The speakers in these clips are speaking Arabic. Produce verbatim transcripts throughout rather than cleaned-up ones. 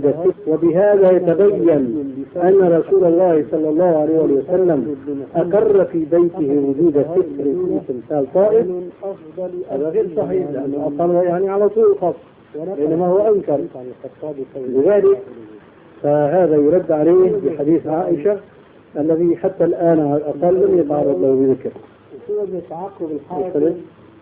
وجود الستر، وبهذا يتبين أن رسول الله صلى الله عليه وسلم أقر في بيته وجود الستر في تمثال طائف. هذا غير صحيح، لأنه أصلا يعني على طول الخط، بينما هو أنكر. لذلك فهذا يرد عليه بحديث عائشة الذي حتى الآن على الأقل لم يتعرض له بذكر. تعقب الحافظ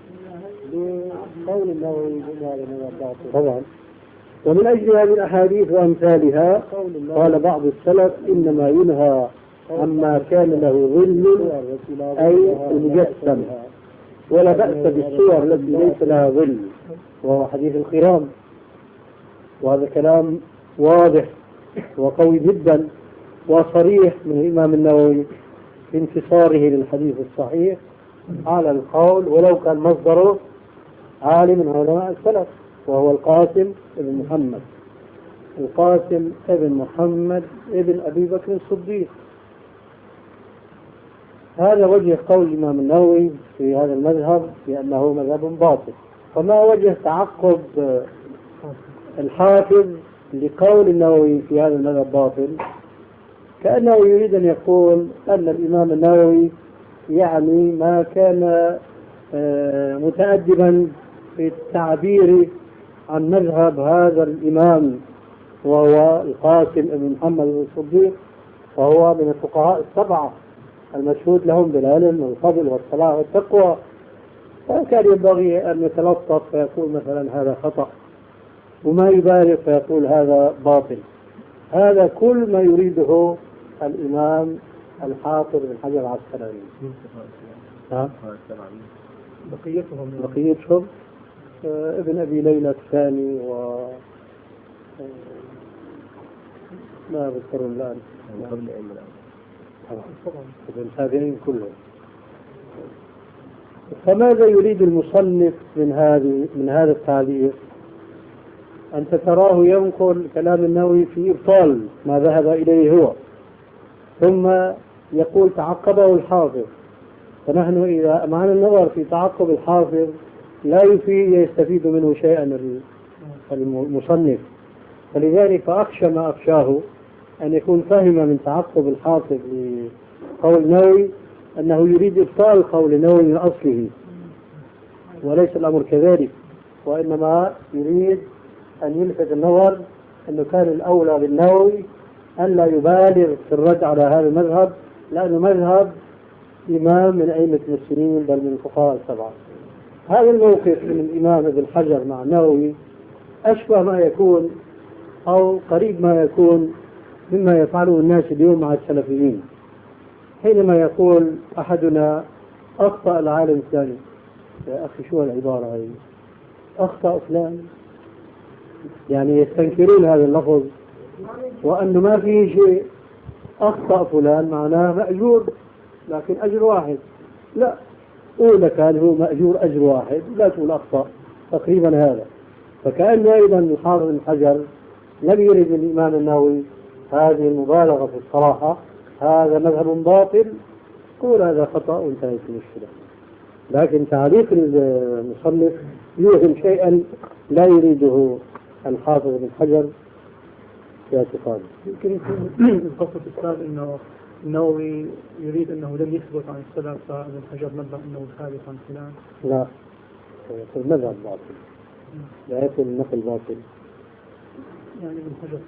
بقول النووي طبعا. ومن أجل هذه الأحاديث وأمثالها قال بعض السلف إنما ينهى عما كان له ظل أي المجسم، ولا بأس بالصور التي ليس لها ظل، وهو حديث الخرام. وهذا كلام واضح وقوي جدا وصريح من الإمام النووي في انتصاره للحديث الصحيح على القول ولو كان مصدره عالم من علماء السلف، وهو القاسم ابن محمد القاسم ابن محمد ابن أبي بكر الصديق. هذا وجه قول الإمام النووي في هذا المذهب بأنه مذهب باطل. فما وجه تعقب الحافظ لقول النووي في هذا المذهب باطل؟ كأنه يريد أن يقول أن الإمام النووي يعني ما كان متأدبا في التعبير عن مذهب هذا الإمام وهو القاسم بن محمد بن الصديق، وهو من الفقهاء السبعة المشهود لهم بالعلم والفضل والصلاح والتقوى، فكان ينبغي أن يتلطف فيقول مثلا هذا خطأ، وما يبالغ فيقول هذا باطل. هذا كل ما يريده الإمام الحافظ بن حجر العسقلاني. بقيتهم بقيتهم ابن أبي ليلى الثاني و ما أذكر الآن ابن التابعين كلهم. فماذا يريد المصنف من هذه من هذا التعليق؟ أنت تراه ينقل كلام النووي في إبطال ما ذهب إليه هو، ثم يقول تعقبه الحافظ. فنحن إذا معنا النظر في تعقب الحافظ لا يفيد يستفيد منه شيئا المصنف، فلذلك فأخشى ما أخشاه أن يكون فهم من تعقب الحافظ لقول النووي أنه يريد إبطال قول النووي من أصله، وليس الأمر كذلك، وإنما يريد أن يلفت النظر أنه كان الأولى بالنووي أن لا يبالغ في الرد على هذا المذهب، لأنه مذهب إمام من أئمة المسلمين بل من الفقهاء السبعة. هذا الموقف من الإمام ابن حجر مع النووي أشبه ما يكون أو قريب ما يكون مما يفعله الناس اليوم مع السلفيين، حينما يقول أحدنا أخطأ العالم الثاني. يا أخي شو العبارة هذه؟ أخطأ فلان، يعني يستنكرون هذا اللفظ وأنه ما فيه شيء. أخطأ فلان معناه مأجور لكن أجر واحد، لا أولى كان هو مأجور أجر واحد، لا تقول أخطأ تقريبا هذا. فكأن أيضا الحافظ بن حجر لم يرد الإمام النووي هذه المبالغة في الصراحة، هذا مذهب باطل، قول هذا خطأ وانتهت المشكلة. لكن تعليق المصنف يوهم شيئا لا يريده الحافظ بن حجر في اعتقاده. يمكن القصة الثالث أنه النووي يريد أنه لم يثبت عن السلف، فابن حجر نبه أنه ثابت عن فلان. لا، المذهب باطل، لا يكون النقل باطل. يعني ابن حجر